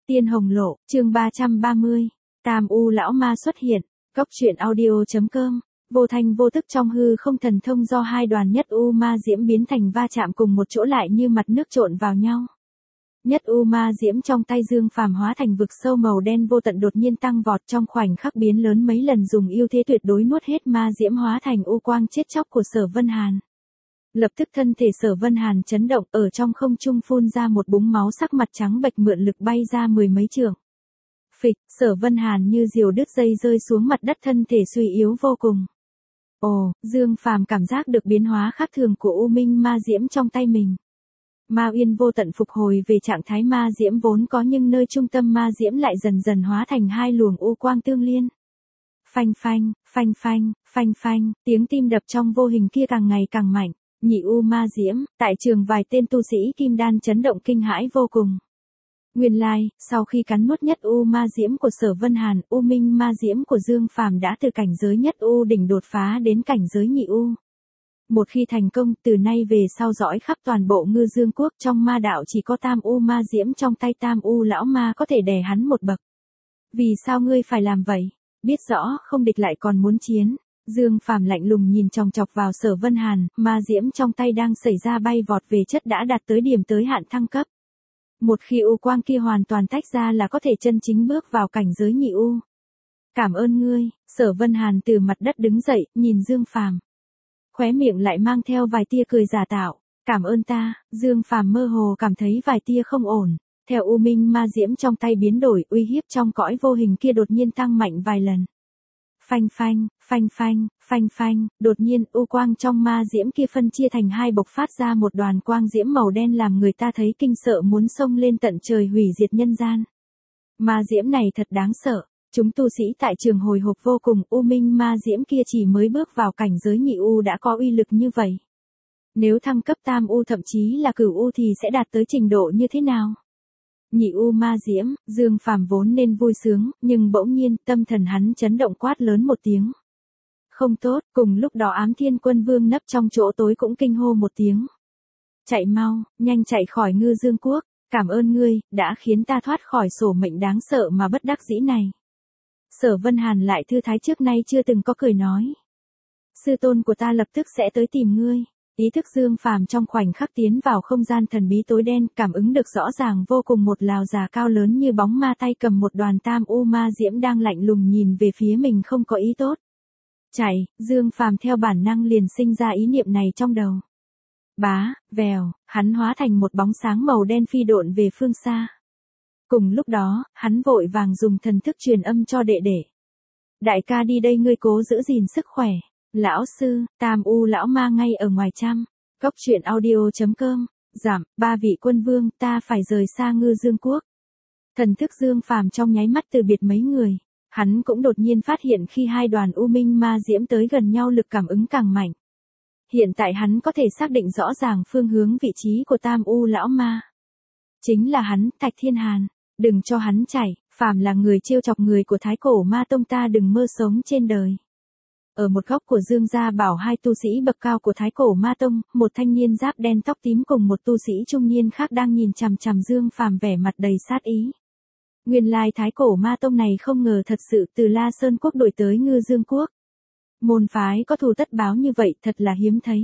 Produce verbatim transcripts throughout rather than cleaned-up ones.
Tiên Hồng Lộ, chương ba trăm ba mươi. Tam U lão ma xuất hiện. Cốc truyện audio.com. Vô thanh vô tức trong hư không thần thông do hai đoàn nhất U ma diễm biến thành va chạm cùng một chỗ lại như mặt nước trộn vào nhau. Nhất U ma diễm trong tay Dương Phàm hóa thành vực sâu màu đen vô tận đột nhiên tăng vọt trong khoảnh khắc biến lớn mấy lần, dùng ưu thế tuyệt đối nuốt hết ma diễm hóa thành u quang chết chóc của Sở Vân Hàn. Lập tức thân thể Sở Vân Hàn chấn động, ở trong không trung phun ra một búng máu, sắc mặt trắng bệch, mượn lực bay ra mười mấy trượng. Phịch, Sở Vân Hàn như diều đứt dây rơi xuống mặt đất, thân thể suy yếu vô cùng. Ồ, Dương Phàm cảm giác được biến hóa khác thường của U Minh ma diễm trong tay mình. Ma Uyên vô tận phục hồi về trạng thái ma diễm vốn có, nhưng nơi trung tâm ma diễm lại dần dần hóa thành hai luồng u quang tương liên. Phanh phanh, phanh phanh, phanh phanh, tiếng tim đập trong vô hình kia càng ngày càng mạnh. Nhị U ma diễm, tại trường vài tên tu sĩ kim đan chấn động kinh hãi vô cùng. Nguyên lai, sau khi cắn nuốt nhất U ma diễm của Sở Vân Hàn, U Minh ma diễm của Dương Phàm đã từ cảnh giới nhất U đỉnh đột phá đến cảnh giới nhị U. Một khi thành công, từ nay về sau dõi khắp toàn bộ Ngư Dương quốc, trong ma đạo chỉ có Tam U ma diễm trong tay Tam U lão ma có thể đè hắn một bậc. Vì sao ngươi phải làm vậy? Biết rõ không địch lại còn muốn chiến. Dương Phàm lạnh lùng nhìn chòng chọc vào Sở Vân Hàn, ma diễm trong tay đang xảy ra bay vọt về chất đã đạt tới điểm tới hạn thăng cấp. Một khi u quang kia hoàn toàn tách ra là có thể chân chính bước vào cảnh giới nhị U. Cảm ơn ngươi. Sở Vân Hàn từ mặt đất đứng dậy, nhìn Dương Phàm. Khóe miệng lại mang theo vài tia cười giả tạo. Cảm ơn ta. Dương Phàm mơ hồ cảm thấy vài tia không ổn. Theo U Minh ma diễm trong tay biến đổi, uy hiếp trong cõi vô hình kia đột nhiên tăng mạnh vài lần. Phanh phanh, phanh phanh, phanh phanh, đột nhiên u quang trong ma diễm kia phân chia thành hai, bộc phát ra một đoàn quang diễm màu đen làm người ta thấy kinh sợ, muốn xông lên tận trời hủy diệt nhân gian. Ma diễm này thật đáng sợ, chúng tu sĩ tại trường hồi hộp vô cùng. U Minh ma diễm kia chỉ mới bước vào cảnh giới nhị U đã có uy lực như vậy. Nếu thăng cấp Tam U thậm chí là Cửu U thì sẽ đạt tới trình độ như thế nào? Nhị U ma diễm, Dương Phàm vốn nên vui sướng, nhưng bỗng nhiên tâm thần hắn chấn động, quát lớn một tiếng. Không tốt. Cùng lúc đó Ám Thiên Quân Vương nấp trong chỗ tối cũng kinh hô một tiếng. Chạy mau, nhanh chạy khỏi Ngư Dương quốc. Cảm ơn ngươi, đã khiến ta thoát khỏi sổ mệnh đáng sợ mà bất đắc dĩ này. Sở Vân Hàn lại thư thái trước nay chưa từng có, cười nói. Sư tôn của ta lập tức sẽ tới tìm ngươi. Ý thức Dương Phàm trong khoảnh khắc tiến vào không gian thần bí tối đen, cảm ứng được rõ ràng vô cùng một lão già cao lớn như bóng ma, tay cầm một đoàn Tam U ma diễm đang lạnh lùng nhìn về phía mình, không có ý tốt. Chạy. Dương Phàm theo bản năng liền sinh ra ý niệm này trong đầu. Bá, vèo, hắn hóa thành một bóng sáng màu đen phi độn về phương xa. Cùng lúc đó, hắn vội vàng dùng thần thức truyền âm cho đệ đệ. Đại ca đi đây, ngươi cố giữ gìn sức khỏe. Lão sư, Tam U lão ma ngay ở ngoài trăm. Cốc truyện audio.com. Giảm, ba vị quân vương, ta phải rời xa Ngư Dương quốc. Thần thức Dương Phàm trong nháy mắt từ biệt mấy người. Hắn cũng đột nhiên phát hiện khi hai đoàn U Minh ma diễm tới gần nhau, lực cảm ứng càng mạnh. Hiện tại hắn có thể xác định rõ ràng phương hướng vị trí của Tam U lão ma. Chính là hắn, Thạch Thiên Hàn. Đừng cho hắn chạy, phàm là người trêu chọc người của Thái Cổ Ma Tông ta đừng mơ sống trên đời. Ở một góc của Dương gia bảo, hai tu sĩ bậc cao của Thái Cổ Ma Tông, một thanh niên giáp đen tóc tím cùng một tu sĩ trung niên khác đang nhìn chằm chằm Dương Phàm vẻ mặt đầy sát ý. Nguyên lai Thái Cổ Ma Tông này không ngờ thật sự từ La Sơn quốc đổi tới Ngư Dương quốc. Môn phái có thù tất báo như vậy thật là hiếm thấy.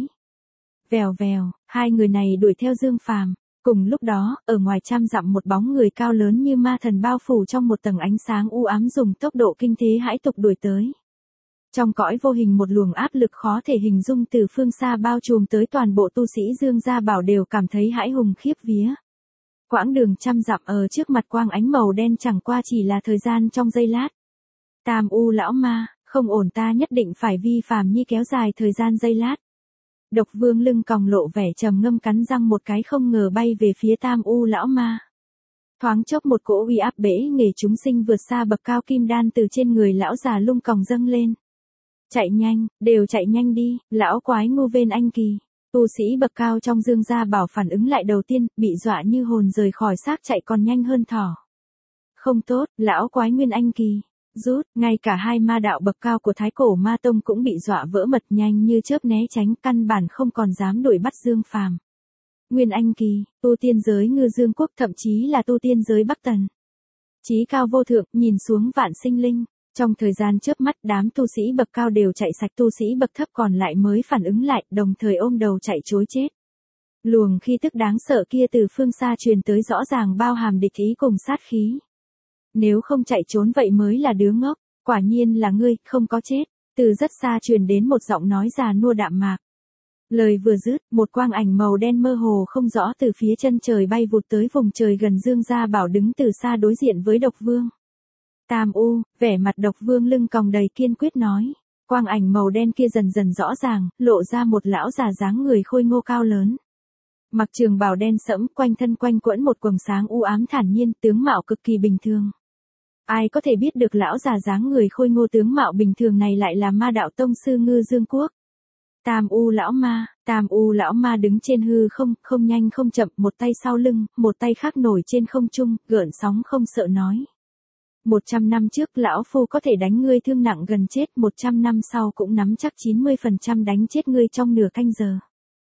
Vèo vèo, hai người này đuổi theo Dương Phàm. Cùng lúc đó, ở ngoài trăm dặm một bóng người cao lớn như ma thần bao phủ trong một tầng ánh sáng u ám dùng tốc độ kinh thế hãi tục đuổi tới. Trong cõi vô hình một luồng áp lực khó thể hình dung từ phương xa bao trùm tới, toàn bộ tu sĩ Dương gia bảo đều cảm thấy hãi hùng khiếp vía. Quãng đường trăm dặm ở trước mặt quang ánh màu đen chẳng qua chỉ là thời gian trong giây lát. Tam U lão ma, không ổn, ta nhất định phải vi phàm nhi kéo dài thời gian giây lát. Độc Vương lưng còng lộ vẻ trầm ngâm, cắn răng một cái không ngờ bay về phía Tam U lão ma. Thoáng chốc một cỗ uy áp bể nghề chúng sinh vượt xa bậc cao kim đan từ trên người lão già lung còng dâng lên. Chạy nhanh, đều chạy nhanh đi, lão quái ngu vên anh kỳ. Tu sĩ bậc cao trong Dương gia bảo phản ứng lại đầu tiên, bị dọa như hồn rời khỏi xác, chạy còn nhanh hơn thỏ. Không tốt, lão quái nguyên anh kỳ. Rút, ngay cả hai ma đạo bậc cao của Thái Cổ Ma Tông cũng bị dọa vỡ mật, nhanh như chớp né tránh, căn bản không còn dám đuổi bắt Dương Phàm. Nguyên anh kỳ, tu tiên giới Ngư Dương quốc, thậm chí là tu tiên giới Bắc Tần. Chí cao vô thượng, nhìn xuống vạn sinh linh. Trong thời gian chớp mắt, đám tu sĩ bậc cao đều chạy sạch, tu sĩ bậc thấp còn lại mới phản ứng lại, đồng thời ôm đầu chạy trối chết. Luồng khí tức đáng sợ kia từ phương xa truyền tới rõ ràng bao hàm địch ý cùng sát khí. Nếu không chạy trốn vậy mới là đứa ngốc, quả nhiên là ngươi, không có chết. Từ rất xa truyền đến một giọng nói già nua đạm mạc. Lời vừa dứt, một quang ảnh màu đen mơ hồ không rõ từ phía chân trời bay vụt tới vùng trời gần Dương Gia Bảo đứng từ xa đối diện với Độc Vương. Tam U, vẻ mặt Độc Vương lưng còng đầy kiên quyết nói. Quang ảnh màu đen kia dần dần rõ ràng, lộ ra một lão già dáng người khôi ngô cao lớn. Mặc trường bào đen sẫm, quanh thân quanh quẫn một quầng sáng u ám thản nhiên, tướng mạo cực kỳ bình thường. Ai có thể biết được lão già dáng người khôi ngô tướng mạo bình thường này lại là Ma Đạo Tông sư Ngư Dương Quốc. Tam U lão ma, Tam U lão ma đứng trên hư không, không nhanh không chậm, một tay sau lưng, một tay khác nổi trên không trung, gợn sóng không sợ nói. Một trăm năm trước lão phu có thể đánh ngươi thương nặng gần chết, một trăm năm sau cũng nắm chắc chín mươi phần trăm đánh chết ngươi trong nửa canh giờ.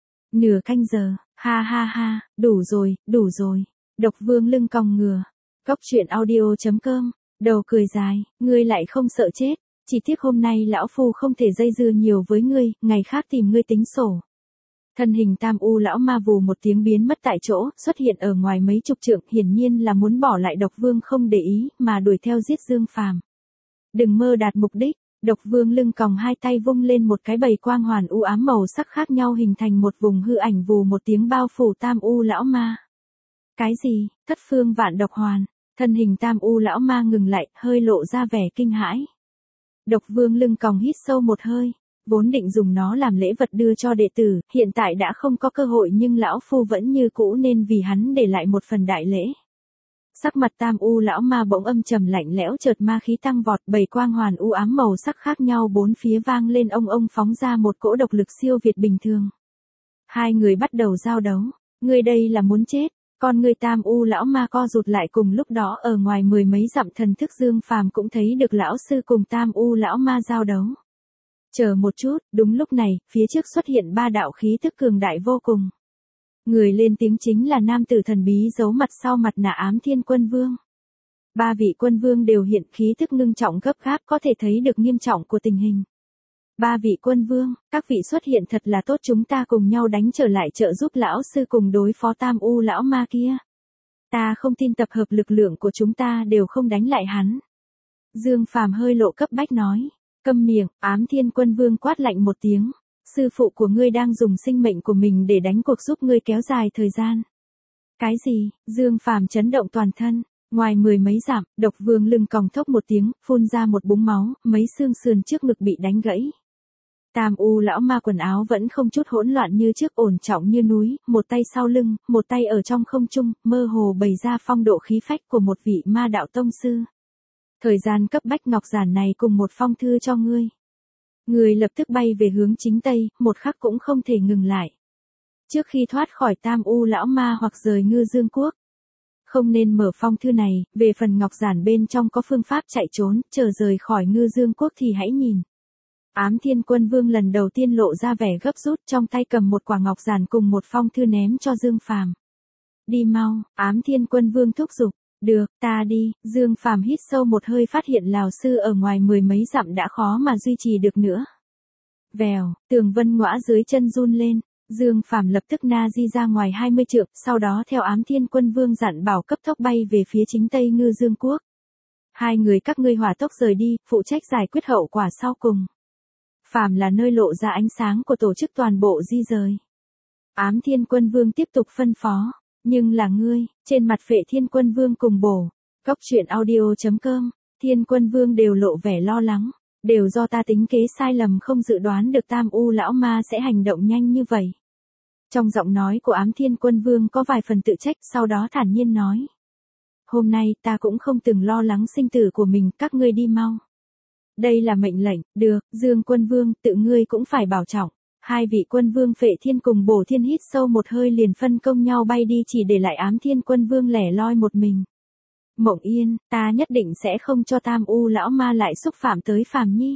Nửa canh giờ, ha ha ha, đủ rồi, đủ rồi. Độc Vương lưng còng ngửa. Cóc truyện audio chấm com, đầu cười dài, ngươi lại không sợ chết. Chỉ tiếc hôm nay lão phu không thể dây dưa nhiều với ngươi, ngày khác tìm ngươi tính sổ. Thân hình Tam U lão ma vù một tiếng biến mất tại chỗ, xuất hiện ở ngoài mấy chục trượng, hiển nhiên là muốn bỏ lại Độc Vương không để ý, mà đuổi theo giết Dương Phàm. Đừng mơ đạt mục đích. Độc Vương lưng còng hai tay vung lên một cái bầy quang hoàn u ám màu sắc khác nhau hình thành một vùng hư ảnh vù một tiếng bao phủ Tam U lão ma. Cái gì? Thất phương vạn độc hoàn. Thân hình Tam U lão ma ngừng lại, hơi lộ ra vẻ kinh hãi. Độc Vương lưng còng hít sâu một hơi, vốn định dùng nó làm lễ vật đưa cho đệ tử, hiện tại đã không có cơ hội nhưng lão phu vẫn như cũ nên vì hắn để lại một phần đại lễ. Sắc mặt Tam U lão ma bỗng âm trầm lạnh lẽo, chợt ma khí tăng vọt, bầy quang hoàn u ám màu sắc khác nhau bốn phía vang lên ông ông phóng ra một cỗ độc lực siêu việt bình thường. Hai người bắt đầu giao đấu, ngươi đây là muốn chết. Con người Tam U lão ma co rụt lại, cùng lúc đó ở ngoài mười mấy dặm thần thức Dương Phàm cũng thấy được lão sư cùng Tam U lão ma giao đấu. Chờ một chút, đúng lúc này, phía trước xuất hiện ba đạo khí tức cường đại vô cùng. Người lên tiếng chính là nam tử thần bí giấu mặt sau mặt nạ Ám Thiên Quân Vương. Ba vị quân vương đều hiện khí tức ngưng trọng gấp gáp, có thể thấy được nghiêm trọng của tình hình. Ba vị quân vương, các vị xuất hiện thật là tốt, chúng ta cùng nhau đánh trở lại trợ giúp lão sư cùng đối phó Tam U lão ma kia. Ta không tin tập hợp lực lượng của chúng ta đều không đánh lại hắn. Dương Phàm hơi lộ cấp bách nói. Câm miệng, Ám Thiên Quân Vương quát lạnh một tiếng. Sư phụ của ngươi đang dùng sinh mệnh của mình để đánh cuộc giúp ngươi kéo dài thời gian. Cái gì? Dương Phàm chấn động toàn thân. Ngoài mười mấy dặm, Độc Vương lưng còng thốc một tiếng, phun ra một búng máu, mấy xương sườn trước ngực bị đánh gãy. Tam U lão ma quần áo vẫn không chút hỗn loạn như trước, ổn trọng như núi, một tay sau lưng, một tay ở trong không trung, mơ hồ bày ra phong độ khí phách của một vị Ma Đạo Tông sư. Thời gian cấp bách, ngọc giản này cùng một phong thư cho ngươi. Người lập tức bay về hướng chính tây, một khắc cũng không thể ngừng lại. Trước khi thoát khỏi Tam U lão ma hoặc rời Ngư Dương Quốc, không nên mở phong thư này, về phần ngọc giản bên trong có phương pháp chạy trốn, chờ rời khỏi Ngư Dương Quốc thì hãy nhìn. Ám Thiên Quân Vương lần đầu tiên lộ ra vẻ gấp rút, trong tay cầm một quả ngọc giản cùng một phong thư ném cho Dương Phàm. Đi mau, Ám Thiên Quân Vương thúc giục. Được, ta đi. Dương Phàm hít sâu một hơi, phát hiện lão sư ở ngoài mười mấy dặm đã khó mà duy trì được nữa. Vèo, tường vân ngõa dưới chân run lên. Dương Phàm lập tức na di ra ngoài hai mươi trượng, sau đó theo Ám Thiên Quân Vương dặn bảo cấp tốc bay về phía chính tây Ngư Dương Quốc. Hai người các ngươi hỏa tốc rời đi, phụ trách giải quyết hậu quả sau cùng. Phàm là nơi lộ ra ánh sáng của tổ chức toàn bộ di rời. Ám Thiên Quân Vương tiếp tục phân phó. Nhưng là ngươi, trên mặt Phệ Thiên Quân Vương cùng bổ. Cóc truyện audio chấm com, Thiên Quân Vương đều lộ vẻ lo lắng. Đều do ta tính kế sai lầm, không dự đoán được Tam U lão ma sẽ hành động nhanh như vậy. Trong giọng nói của Ám Thiên Quân Vương có vài phần tự trách, sau đó thản nhiên nói. Hôm nay ta cũng không từng lo lắng sinh tử của mình, các ngươi đi mau. Đây là mệnh lệnh, được, Dương Quân Vương, tự ngươi cũng phải bảo trọng. Hai vị quân vương Phệ Thiên cùng Bổ Thiên hít sâu một hơi liền phân công nhau bay đi, chỉ để lại Ám Thiên Quân Vương lẻ loi một mình. Mộng Yên, ta nhất định sẽ không cho Tam U lão ma lại xúc phạm tới Phàm Nhi.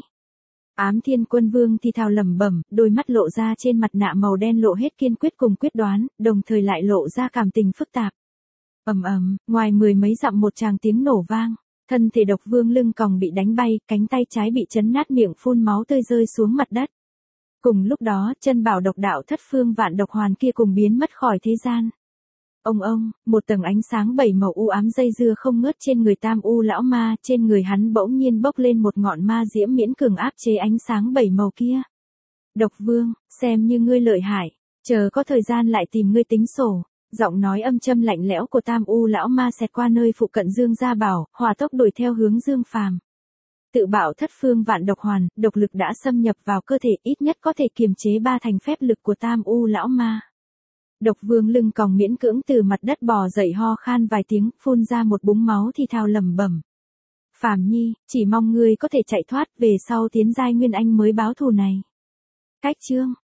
Ám Thiên Quân Vương thì thào lẩm bẩm, đôi mắt lộ ra trên mặt nạ màu đen lộ hết kiên quyết cùng quyết đoán, đồng thời lại lộ ra cảm tình phức tạp. Ầm ầm, ngoài mười mấy dặm một tràng tiếng nổ vang, thân thể Độc Vương lưng còng bị đánh bay, cánh tay trái bị chấn nát, miệng phun máu tươi rơi xuống mặt đất. Cùng lúc đó, chân bảo độc đạo thất phương vạn độc hoàn kia cùng biến mất khỏi thế gian. Ông ông, một tầng ánh sáng bảy màu u ám dây dưa không ngớt trên người Tam U lão ma, trên người hắn bỗng nhiên bốc lên một ngọn ma diễm miễn cường áp chế ánh sáng bảy màu kia. Độc Vương, xem như ngươi lợi hại, chờ có thời gian lại tìm ngươi tính sổ. Giọng nói âm châm lạnh lẽo của Tam U lão ma xẹt qua nơi phụ cận Dương Gia Bảo, hỏa tốc đuổi theo hướng Dương Phàm. Tự bảo thất phương vạn độc hoàn, độc lực đã xâm nhập vào cơ thể, ít nhất có thể kiềm chế ba thành phép lực của Tam U lão ma. Độc Vương lưng còng miễn cưỡng từ mặt đất bò dậy, ho khan vài tiếng, phun ra một búng máu thì thào lẩm bẩm. Phàm Nhi, chỉ mong ngươi có thể chạy thoát, về sau tiến giai Nguyên Anh mới báo thù này. Cách chương